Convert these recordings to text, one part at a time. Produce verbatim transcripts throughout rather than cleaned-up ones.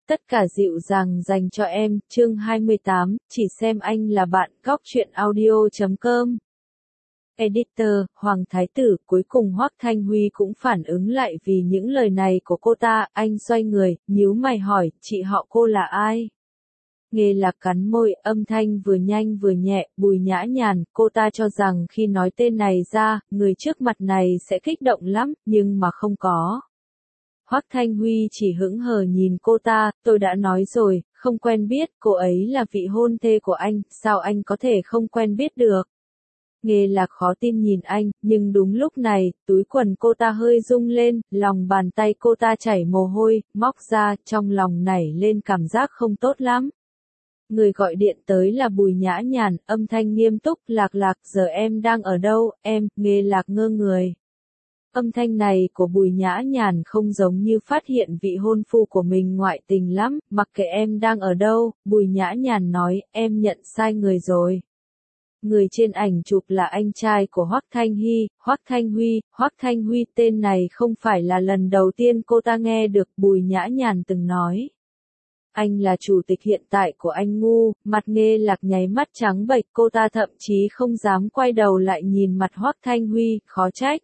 Tất cả dịu dàng dành cho em, chương hai mươi tám, chỉ xem anh là bạn, góc truyện audio chấm com. Editor, Hoàng Thái Tử, cuối cùng Hoắc Thanh Huy cũng phản ứng lại vì những lời này của cô ta, anh xoay người, nhíu mày hỏi, chị họ cô là ai? Nghe Lạc cắn môi, âm thanh vừa nhanh vừa nhẹ, Bùi Nhã Nhàn, cô ta cho rằng khi nói tên này ra, người trước mặt này sẽ kích động lắm, nhưng mà không có. Hoắc Thanh Huy chỉ hững hờ nhìn cô ta, tôi đã nói rồi, không quen biết, cô ấy là vị hôn thê của anh, sao anh có thể không quen biết được? Nghe Lạc khó tin nhìn anh, nhưng đúng lúc này, túi quần cô ta hơi rung lên, lòng bàn tay cô ta chảy mồ hôi, móc ra, trong lòng nảy lên cảm giác không tốt lắm. Người gọi điện tới là Bùi Nhã Nhàn, âm thanh nghiêm túc, Lạc Lạc, giờ em đang ở đâu, em, Nghe Lạc ngơ người. Âm thanh này của Bùi Nhã Nhàn không giống như phát hiện vị hôn phu của mình ngoại tình lắm, mặc kệ em đang ở đâu, Bùi Nhã Nhàn nói, em nhận sai người rồi. Người trên ảnh chụp là anh trai của Hoắc Thanh Hy, Hoắc Thanh Huy, Hoắc Thanh Huy tên này không phải là lần đầu tiên cô ta nghe được, Bùi Nhã Nhàn từng nói. Anh là chủ tịch hiện tại của anh ngu, mặt Nghe Lạc nháy mắt trắng bệch, cô ta thậm chí không dám quay đầu lại nhìn mặt Hoắc Thanh Huy, khó trách.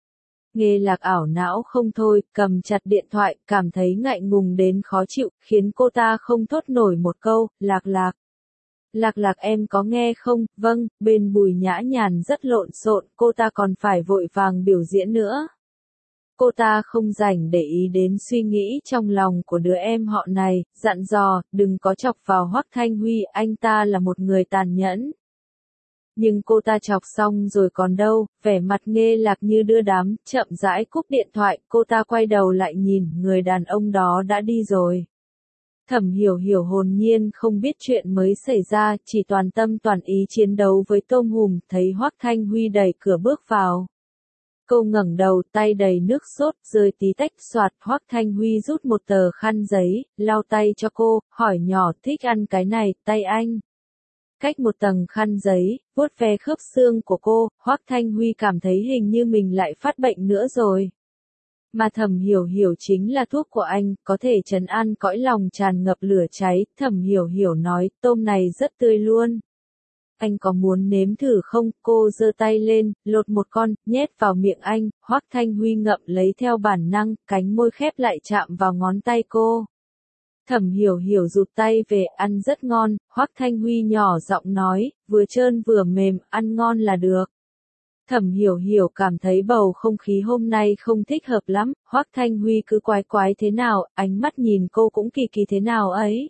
Nghe Lạc ảo não không thôi, cầm chặt điện thoại, cảm thấy ngại ngùng đến khó chịu, khiến cô ta không thốt nổi một câu, Lạc Lạc. Lạc Lạc em có nghe không, vâng, bên Bùi Nhã Nhàn rất lộn xộn, cô ta còn phải vội vàng biểu diễn nữa. Cô ta không rảnh để ý đến suy nghĩ trong lòng của đứa em họ này, dặn dò, đừng có chọc vào Hoắc Thanh Huy, anh ta là một người tàn nhẫn. Nhưng cô ta chọc xong rồi còn đâu, vẻ mặt Nghe Lạc như đưa đám, chậm rãi cúp điện thoại, cô ta quay đầu lại nhìn, người đàn ông đó đã đi rồi. Thẩm Hiểu Hiểu hồn nhiên không biết chuyện mới xảy ra, chỉ toàn tâm toàn ý chiến đấu với tôm hùm, thấy Hoắc Thanh Huy đẩy cửa bước vào. Cô ngẩng đầu, tay đầy nước sốt, rơi tí tách xoạt, Hoắc Thanh Huy rút một tờ khăn giấy, lau tay cho cô, hỏi nhỏ, thích ăn cái này, tay anh. Cách một tầng khăn giấy, vuốt ve khớp xương của cô, Hoắc Thanh Huy cảm thấy hình như mình lại phát bệnh nữa rồi. Mà Thẩm Hiểu Hiểu chính là thuốc của anh, có thể trấn an cõi lòng tràn ngập lửa cháy, Thẩm Hiểu Hiểu nói, tôm này rất tươi luôn. Anh có muốn nếm thử không? Cô giơ tay lên, lột một con, nhét vào miệng anh, Hoắc Thanh Huy ngậm lấy theo bản năng, cánh môi khép lại chạm vào ngón tay cô. Thẩm Hiểu Hiểu rụt tay về, ăn rất ngon, Hoắc Thanh Huy nhỏ giọng nói, vừa trơn vừa mềm, ăn ngon là được. Thẩm Hiểu Hiểu cảm thấy bầu không khí hôm nay không thích hợp lắm, Hoắc Thanh Huy cứ quái quái thế nào, ánh mắt nhìn cô cũng kỳ kỳ thế nào ấy.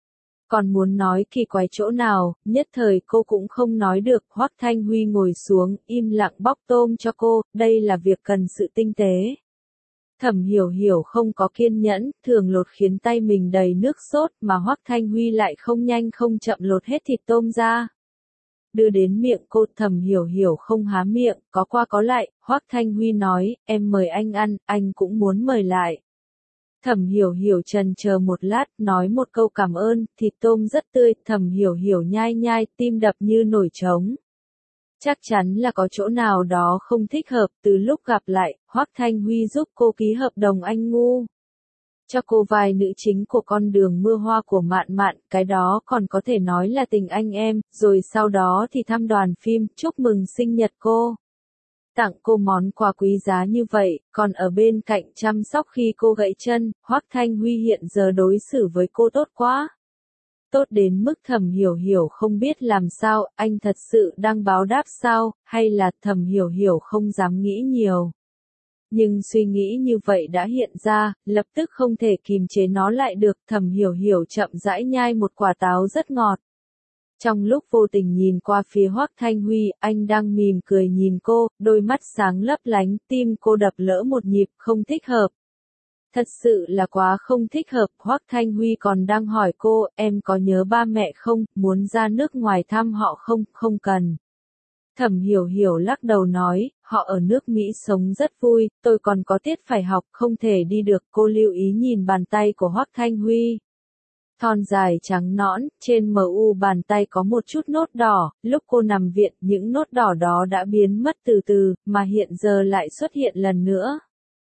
Còn muốn nói kỳ quái chỗ nào, nhất thời cô cũng không nói được, Hoắc Thanh Huy ngồi xuống, im lặng bóc tôm cho cô, đây là việc cần sự tinh tế. Thẩm Hiểu Hiểu không có kiên nhẫn, thường lột khiến tay mình đầy nước sốt, mà Hoắc Thanh Huy lại không nhanh không chậm lột hết thịt tôm ra. Đưa đến miệng cô, Thẩm Hiểu Hiểu không há miệng, có qua có lại, Hoắc Thanh Huy nói, em mời anh ăn, anh cũng muốn mời lại. Thẩm Hiểu Hiểu chần chờ một lát, nói một câu cảm ơn, thịt tôm rất tươi, Thẩm Hiểu Hiểu nhai nhai, tim đập như nổi trống. Chắc chắn là có chỗ nào đó không thích hợp, từ lúc gặp lại, Hoắc Thanh Huy giúp cô ký hợp đồng anh ngu. Cho cô vai nữ chính của con đường mưa hoa của Mạn Mạn, cái đó còn có thể nói là tình anh em, rồi sau đó thì thăm đoàn phim, chúc mừng sinh nhật cô. Tặng cô món quà quý giá như vậy, còn ở bên cạnh chăm sóc khi cô gãy chân, Hoắc Thanh Huy hiện giờ đối xử với cô tốt quá. Tốt đến mức Thẩm Hiểu Hiểu không biết làm sao, anh thật sự đang báo đáp sao, hay là Thẩm Hiểu Hiểu không dám nghĩ nhiều. Nhưng suy nghĩ như vậy đã hiện ra, lập tức không thể kìm chế nó lại được, Thẩm Hiểu Hiểu chậm rãi nhai một quả táo rất ngọt. Trong lúc vô tình nhìn qua phía Hoắc Thanh Huy, anh đang mỉm cười nhìn cô, đôi mắt sáng lấp lánh, tim cô đập lỡ một nhịp, không thích hợp. Thật sự là quá không thích hợp, Hoắc Thanh Huy còn đang hỏi cô, em có nhớ ba mẹ không, muốn ra nước ngoài thăm họ không, không cần. Thẩm Hiểu Hiểu lắc đầu nói, họ ở nước Mỹ sống rất vui, tôi còn có tiết phải học, không thể đi được, cô lưu ý nhìn bàn tay của Hoắc Thanh Huy. Thon dài trắng nõn, trên mờ u bàn tay có một chút nốt đỏ, lúc cô nằm viện, những nốt đỏ đó đã biến mất từ từ, mà hiện giờ lại xuất hiện lần nữa.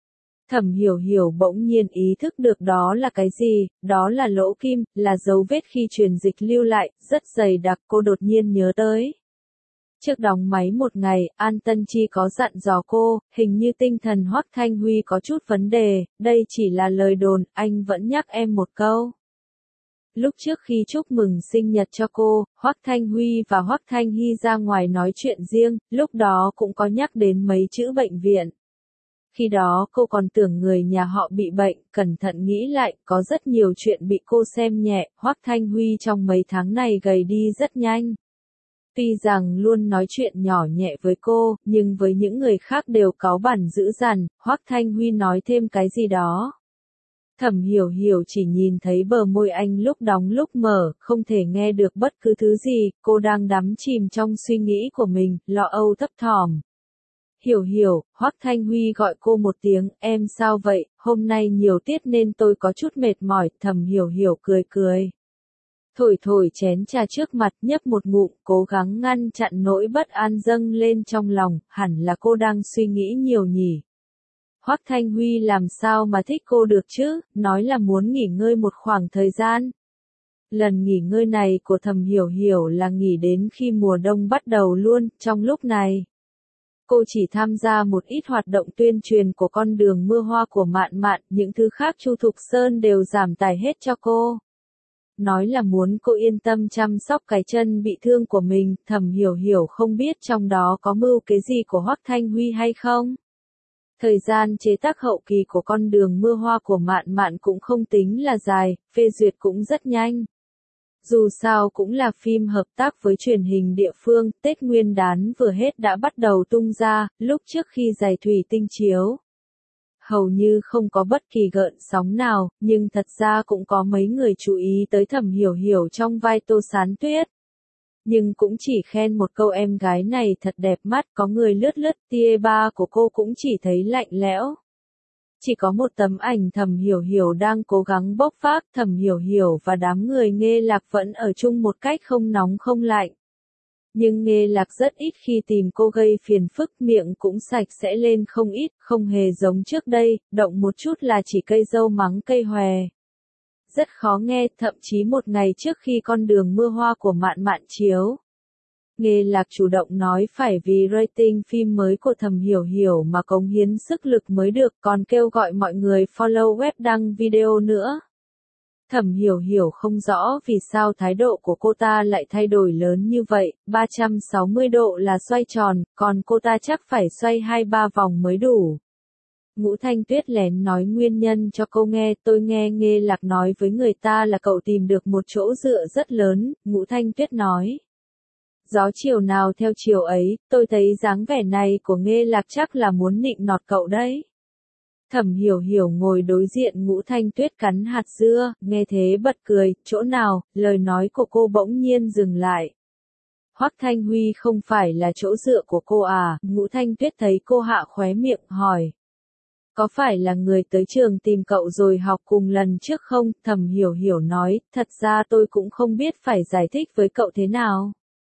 Thẩm Hiểu Hiểu bỗng nhiên ý thức được đó là cái gì, đó là lỗ kim, là dấu vết khi truyền dịch lưu lại, rất dày đặc, cô đột nhiên nhớ tới. Trước đóng máy một ngày, An Tân Chi có dặn dò cô, hình như tinh thần Hoắc Thanh Huy có chút vấn đề, đây chỉ là lời đồn, anh vẫn nhắc em một câu. Lúc trước khi chúc mừng sinh nhật cho cô, Hoắc Thanh Huy và Hoắc Thanh Hy ra ngoài nói chuyện riêng, lúc đó cũng có nhắc đến mấy chữ bệnh viện. Khi đó cô còn tưởng người nhà họ bị bệnh, cẩn thận nghĩ lại, có rất nhiều chuyện bị cô xem nhẹ, Hoắc Thanh Huy trong mấy tháng này gầy đi rất nhanh. Tuy rằng luôn nói chuyện nhỏ nhẹ với cô, nhưng với những người khác đều cáu bẳn dữ dằn, Hoắc Thanh Huy nói thêm cái gì đó. Thẩm Hiểu Hiểu chỉ nhìn thấy bờ môi anh lúc đóng lúc mở, không thể nghe được bất cứ thứ gì, cô đang đắm chìm trong suy nghĩ của mình, lo âu thấp thỏm. Hiểu Hiểu, Hoắc Thanh Huy gọi cô một tiếng, em sao vậy, hôm nay nhiều tiết nên tôi có chút mệt mỏi, Thẩm Hiểu Hiểu cười cười. Thổi thổi chén trà trước mặt, nhấp một ngụm, cố gắng ngăn chặn nỗi bất an dâng lên trong lòng, hẳn là cô đang suy nghĩ nhiều nhỉ. Hoắc Thanh Huy làm sao mà thích cô được chứ, nói là muốn nghỉ ngơi một khoảng thời gian. Lần nghỉ ngơi này của Thẩm Hiểu Hiểu là nghỉ đến khi mùa đông bắt đầu luôn, trong lúc này. Cô chỉ tham gia một ít hoạt động tuyên truyền của con đường mưa hoa của Mạn Mạn, những thứ khác Chu Thục Sơn đều giảm tải hết cho cô. Nói là muốn cô yên tâm chăm sóc cái chân bị thương của mình, Thẩm Hiểu Hiểu không biết trong đó có mưu cái gì của Hoắc Thanh Huy hay không. Thời gian chế tác hậu kỳ của con đường mưa hoa của Mạn Mạn cũng không tính là dài, phê duyệt cũng rất nhanh. Dù sao cũng là phim hợp tác với truyền hình địa phương, Tết Nguyên đán vừa hết đã bắt đầu tung ra, lúc trước khi Giày Thủy Tinh chiếu. Hầu như không có bất kỳ gợn sóng nào, nhưng thật ra cũng có mấy người chú ý tới Thẩm Hiểu Hiểu trong vai Tô Sán Tuyết. Nhưng cũng chỉ khen một câu em gái này thật đẹp mắt, có người lướt lướt tia ba của cô cũng chỉ thấy lạnh lẽo. Chỉ có một tấm ảnh Thẩm Hiểu Hiểu đang cố gắng bốc phác, Thẩm Hiểu Hiểu và đám người Nghê Lạc vẫn ở chung một cách không nóng không lạnh. Nhưng Nghê Lạc rất ít khi tìm cô gây phiền phức, miệng cũng sạch sẽ lên không ít, không hề giống trước đây, động một chút là chỉ cây dâu mắng cây hòe. Rất khó nghe, thậm chí một ngày trước khi con đường mưa hoa của Mạn Mạn chiếu. Nghê Lạc chủ động nói phải vì rating phim mới của Thẩm Hiểu Hiểu mà cống hiến sức lực mới được, còn kêu gọi mọi người follow web đăng video nữa. Thẩm Hiểu Hiểu không rõ vì sao thái độ của cô ta lại thay đổi lớn như vậy, ba trăm sáu mươi độ là xoay tròn, còn cô ta chắc phải xoay hai ba vòng mới đủ. Ngũ Thanh Tuyết lén nói nguyên nhân cho cô nghe, tôi nghe Nghê Lạc nói với người ta là cậu tìm được một chỗ dựa rất lớn, Ngũ Thanh Tuyết nói. Gió chiều nào theo chiều ấy, tôi thấy dáng vẻ này của Nghê Lạc chắc là muốn nịnh nọt cậu đấy. Thẩm Hiểu Hiểu ngồi đối diện Ngũ Thanh Tuyết cắn hạt dưa, nghe thế bật cười, chỗ nào, lời nói của cô bỗng nhiên dừng lại. Hoắc Thanh Huy không phải là chỗ dựa của cô à, Ngũ Thanh Tuyết thấy cô hạ khóe miệng, hỏi. Có phải là người tới trường tìm cậu rồi học cùng lần trước không? Thẩm Hiểu Hiểu nói, thật ra tôi cũng không biết phải giải thích với cậu thế nào.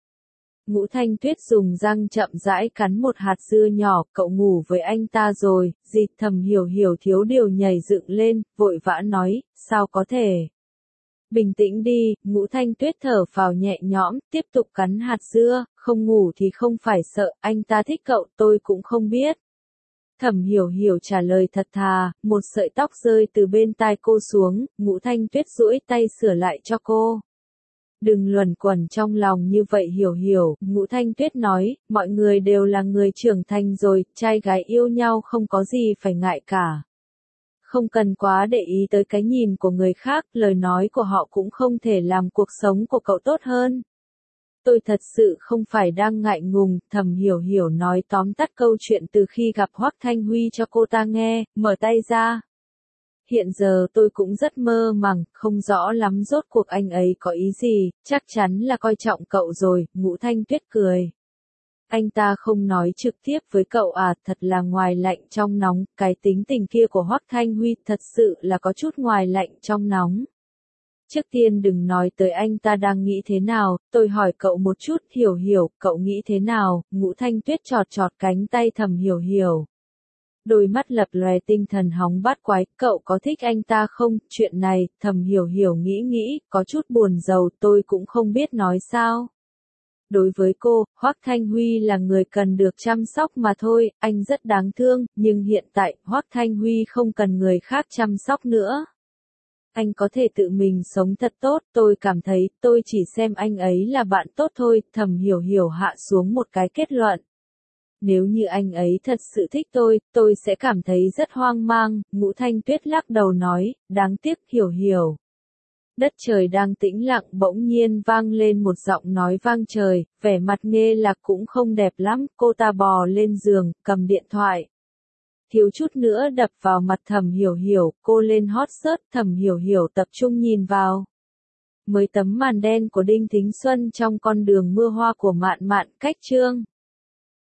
Ngũ Thanh Tuyết dùng răng chậm rãi cắn một hạt dưa nhỏ, cậu ngủ với anh ta rồi, dịt Thẩm Hiểu Hiểu thiếu điều nhảy dựng lên, vội vã nói, sao có thể. Bình tĩnh đi, Ngũ Thanh Tuyết thở phào nhẹ nhõm, tiếp tục cắn hạt dưa, không ngủ thì không phải sợ, anh ta thích cậu tôi cũng không biết. Thẩm Hiểu Hiểu trả lời thật thà, một sợi tóc rơi từ bên tai cô xuống, Ngũ Thanh Tuyết duỗi tay sửa lại cho cô. Đừng luẩn quẩn trong lòng như vậy Hiểu Hiểu, Ngũ Thanh Tuyết nói, mọi người đều là người trưởng thành rồi, trai gái yêu nhau không có gì phải ngại cả. Không cần quá để ý tới cái nhìn của người khác, lời nói của họ cũng không thể làm cuộc sống của cậu tốt hơn. Tôi thật sự không phải đang ngại ngùng, Thẩm Hiểu Hiểu nói tóm tắt câu chuyện từ khi gặp Hoắc Thanh Huy cho cô ta nghe, mở tay ra. Hiện giờ tôi cũng rất mơ màng, không rõ lắm rốt cuộc anh ấy có ý gì, chắc chắn là coi trọng cậu rồi, Ngũ Thanh Tuyết cười. Anh ta không nói trực tiếp với cậu à, thật là ngoài lạnh trong nóng, cái tính tình kia của Hoắc Thanh Huy thật sự là có chút ngoài lạnh trong nóng. Trước tiên đừng nói tới anh ta đang nghĩ thế nào, tôi hỏi cậu một chút, Hiểu Hiểu, cậu nghĩ thế nào, Ngũ Thanh Tuyết chọt chọt cánh tay Thẩm Hiểu Hiểu. Đôi mắt lập lòe tinh thần hóng bát quái, cậu có thích anh ta không? Chuyện này, Thẩm Hiểu Hiểu nghĩ nghĩ, có chút buồn rầu, tôi cũng không biết nói sao. Đối với cô, Hoắc Thanh Huy là người cần được chăm sóc mà thôi, anh rất đáng thương, nhưng hiện tại, Hoắc Thanh Huy không cần người khác chăm sóc nữa. Anh có thể tự mình sống thật tốt, tôi cảm thấy, tôi chỉ xem anh ấy là bạn tốt thôi, Thẩm Hiểu Hiểu hạ xuống một cái kết luận. Nếu như anh ấy thật sự thích tôi, tôi sẽ cảm thấy rất hoang mang, Ngũ Thanh Tuyết lắc đầu nói, đáng tiếc Hiểu Hiểu. Đất trời đang tĩnh lặng bỗng nhiên vang lên một giọng nói vang trời, vẻ mặt Nghê Lạc cũng không đẹp lắm, cô ta bò lên giường, cầm điện thoại. Thiếu chút nữa đập vào mặt Thẩm Hiểu Hiểu, cô lên hot search, Thẩm Hiểu Hiểu tập trung nhìn vào. Mới tấm màn đen của Đinh Thính Xuân trong con đường mưa hoa của Mạn Mạn cách chương.